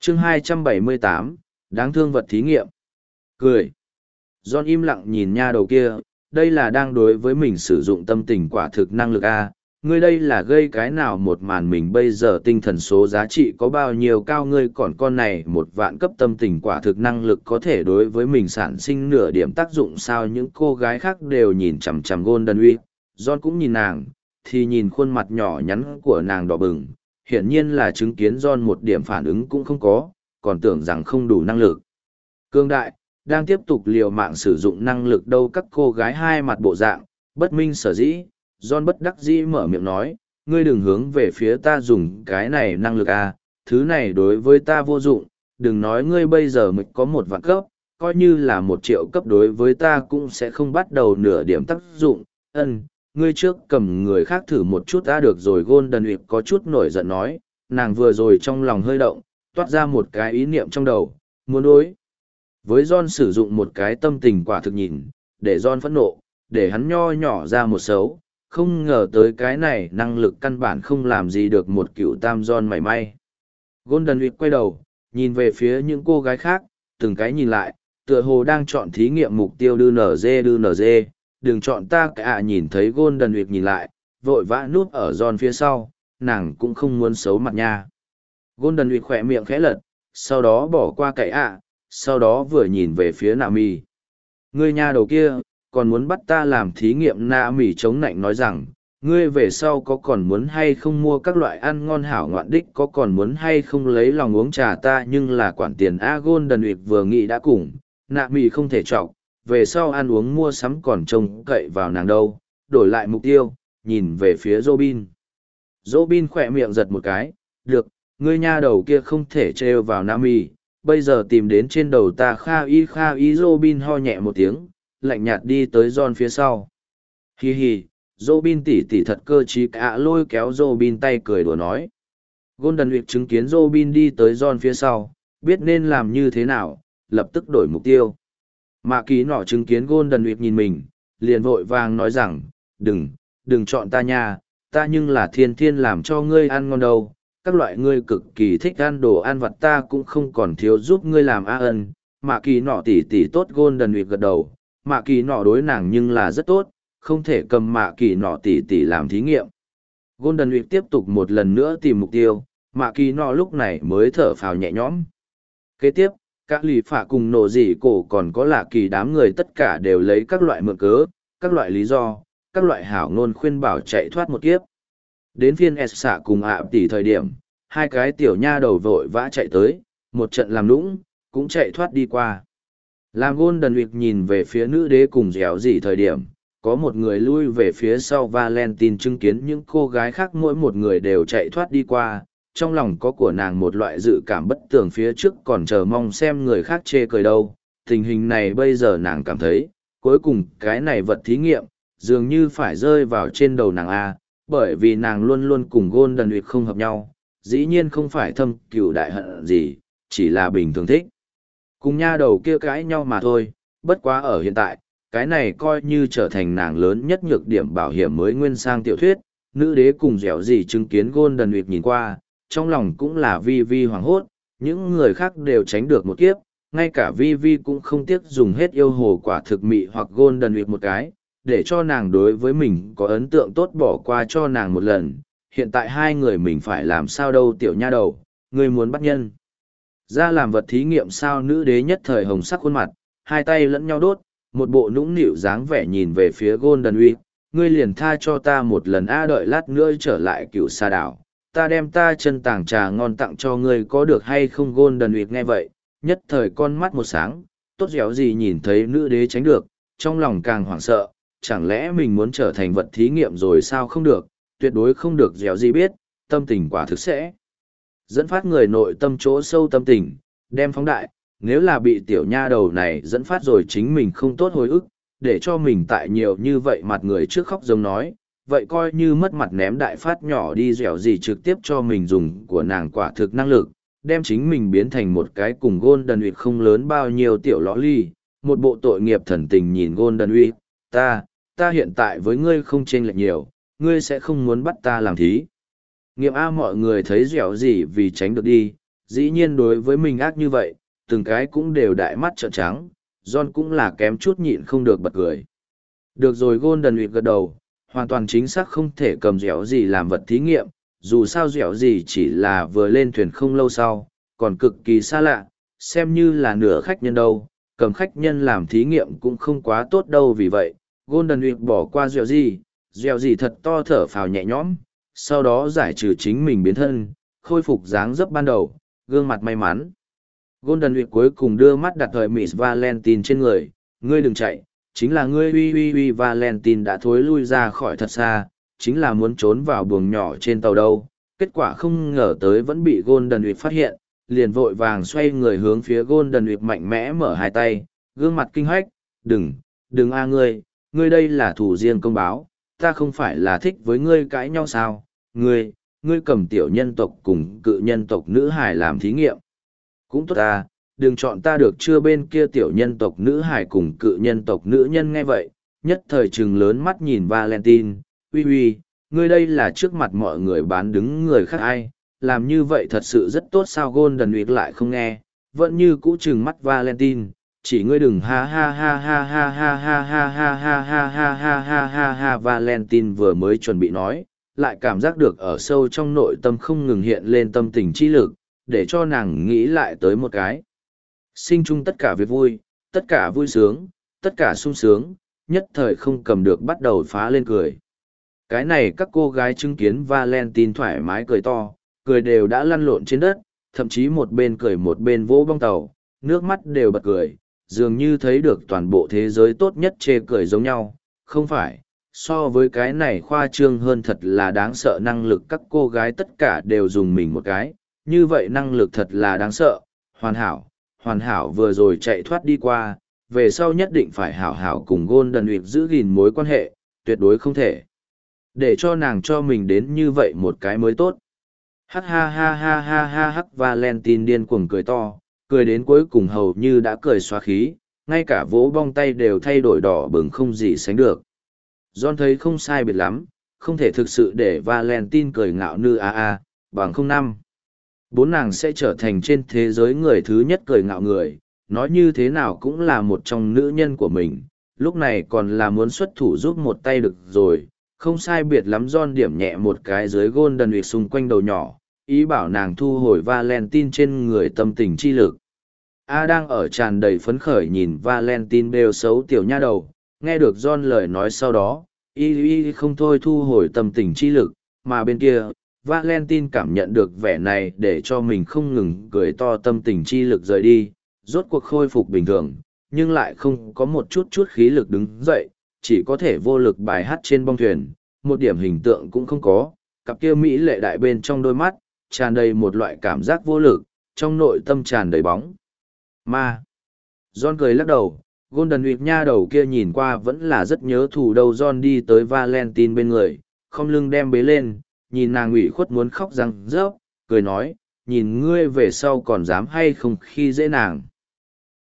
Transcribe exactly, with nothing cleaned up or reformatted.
chương hai trăm bảy mươi tám, đáng thương vật thí nghiệm. Cười. John im lặng nhìn nha đầu kia, đây là đang đối với mình sử dụng tâm tình quả thực năng lực A. Ngươi đây là gây cái nào một màn mình bây giờ tinh thần số giá trị có bao nhiêu cao, ngươi còn con này một vạn cấp tâm tình quả thực năng lực có thể đối với mình sản sinh nửa điểm tác dụng sao. Những cô gái khác đều nhìn chằm chằm Golden Week, John cũng nhìn nàng, thì nhìn khuôn mặt nhỏ nhắn của nàng đỏ bừng, hiển nhiên là chứng kiến John một điểm phản ứng cũng không có, còn tưởng rằng không đủ năng lực. Cương đại, đang tiếp tục liều mạng sử dụng năng lực đâu. Các cô gái hai mặt bộ dạng, bất minh sở dĩ, John bất đắc dĩ mở miệng nói, ngươi đừng hướng về phía ta dùng cái này năng lực à, thứ này đối với ta vô dụng, đừng nói ngươi bây giờ mới có một vạn cấp, coi như là một triệu cấp đối với ta cũng sẽ không bắt đầu nửa điểm tác dụng. Ân, ngươi trước cầm người khác thử một chút đã được rồi. Golden Week có chút nổi giận nói, nàng vừa rồi trong lòng hơi động, toát ra một cái ý niệm trong đầu, muốn đối với John sử dụng một cái tâm tình quả thực nhìn, để John phẫn nộ, để hắn nho nhỏ ra một xấu, không ngờ tới cái này năng lực căn bản không làm gì được một cựu tam John mảy may. Golden Week quay đầu, nhìn về phía những cô gái khác, từng cái nhìn lại, tựa hồ đang chọn thí nghiệm mục tiêu đư nở dê đư nở dê, đừng chọn ta cả. À, nhìn thấy Golden Week nhìn lại, vội vã núp ở John phía sau, nàng cũng không muốn xấu mặt nha. Golden Week khỏe miệng khẽ lật, sau đó bỏ qua cậy ạ, sau đó vừa nhìn về phía nạ mì. Ngươi nha đầu kia, còn muốn bắt ta làm thí nghiệm. Nạ mì chống nạnh nói rằng, ngươi về sau có còn muốn hay không mua các loại ăn ngon hảo ngoạn đích, có còn muốn hay không lấy lòng uống trà ta nhưng là quản tiền a. Golden Week vừa nghĩ đã cùng, nạ mì không thể chọc, về sau ăn uống mua sắm còn trông cậy vào nàng đâu. Đổi lại mục tiêu, nhìn về phía Robin. Robin khỏe miệng giật một cái, được, ngươi nha đầu kia không thể trêu vào nạ mì, bây giờ tìm đến trên đầu ta. Kha y kha y. Robin ho nhẹ một tiếng, lạnh nhạt đi tới John phía sau. Hi hi, Robin tỉ tỉ thật cơ trí cả. Lôi kéo Robin tay cười đùa nói. Golden Week chứng kiến Robin đi tới John phía sau, biết nên làm như thế nào, lập tức đổi mục tiêu. Mạ Kỳ nọ chứng kiến Golden Week nhìn mình, liền vội vàng nói rằng, đừng, đừng chọn ta nha, ta nhưng là thiên thiên làm cho ngươi ăn ngon đâu. Các loại ngươi cực kỳ thích ăn đồ ăn vặt ta cũng không còn thiếu giúp ngươi làm a ân. Mạ Kỳ nọ tỉ tỉ tốt. Golden Week gật đầu, Mạ Kỳ nọ đối nàng nhưng là rất tốt, không thể cầm Mạ Kỳ nọ tỉ tỉ làm thí nghiệm. Golden Week tiếp tục một lần nữa tìm mục tiêu, Mạ Kỳ nọ lúc này mới thở phào nhẹ nhõm. Kế tiếp, các lì phạ cùng nổ dị cổ còn có lạ kỳ đám người tất cả đều lấy các loại mượn cớ, các loại lý do, các loại hảo ngôn khuyên bảo chạy thoát một kiếp. Đến phiên S xạ cùng ạ tỷ thời điểm, hai cái tiểu nha đầu vội vã chạy tới, một trận làm lũng, cũng chạy thoát đi qua. Làm Golden Week nhìn về phía nữ đế cùng dẻo gì thời điểm, có một người lui về phía sau Valentine chứng kiến những cô gái khác mỗi một người đều chạy thoát đi qua, trong lòng có của nàng một loại dự cảm bất tường phía trước còn chờ mong xem người khác chê cười đâu. Tình hình này bây giờ nàng cảm thấy, cuối cùng cái này vật thí nghiệm, dường như phải rơi vào trên đầu nàng A, bởi vì nàng luôn luôn cùng Golden Week không hợp nhau, dĩ nhiên không phải thâm cừu đại hận gì, chỉ là bình thường thích. Cùng nha đầu kia cãi nhau mà thôi, bất quá ở hiện tại, cái này coi như trở thành nàng lớn nhất nhược điểm bảo hiểm mới nguyên sang tiểu thuyết. Nữ đế cùng dẻo gì chứng kiến Golden Week nhìn qua, trong lòng cũng là vi vi hoảng hốt, những người khác đều tránh được một kiếp, ngay cả vi vi cũng không tiếc dùng hết yêu hồ quả thực mị hoặc Golden Week một cái, để cho nàng đối với mình có ấn tượng tốt bỏ qua cho nàng một lần. Hiện tại hai người mình phải làm sao đâu tiểu nha đầu, ngươi muốn bắt nhân ra làm vật thí nghiệm sao? Nữ đế nhất thời hồng sắc khuôn mặt, hai tay lẫn nhau đốt, một bộ nũng nịu dáng vẻ nhìn về phía Golden Week, ngươi liền tha cho ta một lần a, đợi lát nữa trở lại cựu sa đảo, ta đem ta chân tàng trà ngon tặng cho ngươi có được hay không? Golden Week nghe vậy, nhất thời con mắt một sáng, tốt dẻo gì nhìn thấy nữ đế tránh được, trong lòng càng hoảng sợ, chẳng lẽ mình muốn trở thành vật thí nghiệm rồi sao? Không được, tuyệt đối không được. Dẻo gì biết, tâm tình quả thực sẽ dẫn phát người nội tâm chỗ sâu tâm tình, đem phóng đại, nếu là bị tiểu nha đầu này dẫn phát rồi chính mình không tốt hồi ức, để cho mình tại nhiều như vậy mặt người trước khóc giống nói, vậy coi như mất mặt ném đại phát nhỏ đi. Dẻo gì trực tiếp cho mình dùng của nàng quả thực năng lực, đem chính mình biến thành một cái cùng Golden Week không lớn bao nhiêu tiểu lõ ly, một bộ tội nghiệp thần tình nhìn Golden Week, ta, ta hiện tại với ngươi không chênh lệch nhiều, ngươi sẽ không muốn bắt ta làm thí nghiệm a? Mọi người thấy dẻo gì vì tránh được đi, dĩ nhiên đối với mình ác như vậy, từng cái cũng đều đại mắt trợn trắng, John cũng là kém chút nhịn không được bật cười. Được rồi, Golden Week gật đầu, hoàn toàn chính xác không thể cầm dẻo gì làm vật thí nghiệm, dù sao dẻo gì chỉ là vừa lên thuyền không lâu sau, còn cực kỳ xa lạ, xem như là nửa khách nhân đâu, cầm khách nhân làm thí nghiệm cũng không quá tốt đâu. Vì vậy, Golden Week bỏ qua dẻo gì, dẻo gì thật to thở phào nhẹ nhõm, sau đó giải trừ chính mình biến thân, khôi phục dáng dấp ban đầu, gương mặt may mắn. Golden Week cuối cùng đưa mắt đặt thời Miss Valentine trên người, ngươi đừng chạy, chính là ngươi uy uy uy Valentine đã thối lui ra khỏi thật xa, chính là muốn trốn vào buồng nhỏ trên tàu đâu. Kết quả không ngờ tới vẫn bị Golden Week phát hiện, liền vội vàng xoay người hướng phía Golden Week mạnh mẽ mở hai tay, gương mặt kinh hách, đừng, đừng a ngươi, ngươi đây là thủ riêng công báo, ta không phải là thích với ngươi cãi nhau sao, ngươi, ngươi cầm tiểu nhân tộc cùng cự nhân tộc nữ hài làm thí nghiệm. Cũng tốt ta, đừng chọn ta được chưa. Bên kia tiểu nhân tộc nữ hài cùng cự nhân tộc nữ nhân nghe vậy, nhất thời trừng lớn mắt nhìn Valentine, uy uy, ngươi đây là trước mặt mọi người bán đứng người khác ai, làm như vậy thật sự rất tốt sao. Golden Week lại không nghe, vẫn như cũ trừng mắt Valentine, chỉ ngươi đừng ha ha ha ha ha ha ha ha ha ha ha ha ha ha ha ha. Valentine vừa mới chuẩn bị nói, lại cảm giác được ở sâu trong nội tâm không ngừng hiện lên tâm tình chi lực, để cho nàng nghĩ lại tới một cái. Sinh chung tất cả việc vui, tất cả vui sướng, tất cả sung sướng, nhất thời không cầm được bắt đầu phá lên cười. Cái này các cô gái chứng kiến Valentine thoải mái cười to, cười đều đã lăn lộn trên đất, thậm chí một bên cười một bên vỗ bong tàu, nước mắt đều bật cười, dường như thấy được toàn bộ thế giới tốt nhất chê cười giống nhau. Không phải, so với cái này khoa trương hơn thật là đáng sợ, năng lực các cô gái tất cả đều dùng mình một cái, như vậy năng lực thật là đáng sợ, hoàn hảo, hoàn hảo vừa rồi chạy thoát đi qua, về sau nhất định phải hảo hảo cùng Golden Week giữ gìn mối quan hệ, tuyệt đối không thể để cho nàng cho mình đến như vậy một cái mới tốt. Hắc ha ha ha ha ha hắc. Valentine điên cuồng cười to, cười đến cuối cùng hầu như đã cười xóa khí, ngay cả vỗ bong tay đều thay đổi đỏ bừng không gì sánh được. John thấy không sai biệt lắm, không thể thực sự để Valentine cười ngạo nữ a a, bằng không năm. Bốn nàng sẽ trở thành trên thế giới người thứ nhất cười ngạo người, nói như thế nào cũng là một trong nữ nhân của mình, lúc này còn là muốn xuất thủ giúp một tay được rồi, không sai biệt lắm. John điểm nhẹ một cái dưới Golden Week xung quanh đầu nhỏ, ý bảo nàng thu hồi Valentine trên người tâm tình chi lực. A đang ở tràn đầy phấn khởi nhìn Valentine bêu xấu tiểu nha đầu, nghe được John lời nói sau đó, y y không thôi thu hồi tâm tình chi lực, mà bên kia, Valentine cảm nhận được vẻ này để cho mình không ngừng cười to, tâm tình chi lực rời đi, rốt cuộc khôi phục bình thường, nhưng lại không có một chút chút khí lực đứng dậy, chỉ có thể vô lực bài hát trên bong thuyền, một điểm hình tượng cũng không có, cặp kia mỹ lệ đại bên trong đôi mắt, tràn đầy một loại cảm giác vô lực, trong nội tâm tràn đầy bóng ma. John cười lắc đầu, Golden Week nha đầu kia nhìn qua vẫn là rất nhớ thù đâu. John đi tới Valentine bên người, không lưng đem bế lên, nhìn nàng ủy khuất muốn khóc răng rớp, cười nói, nhìn ngươi về sau còn dám hay không khi dễ nàng.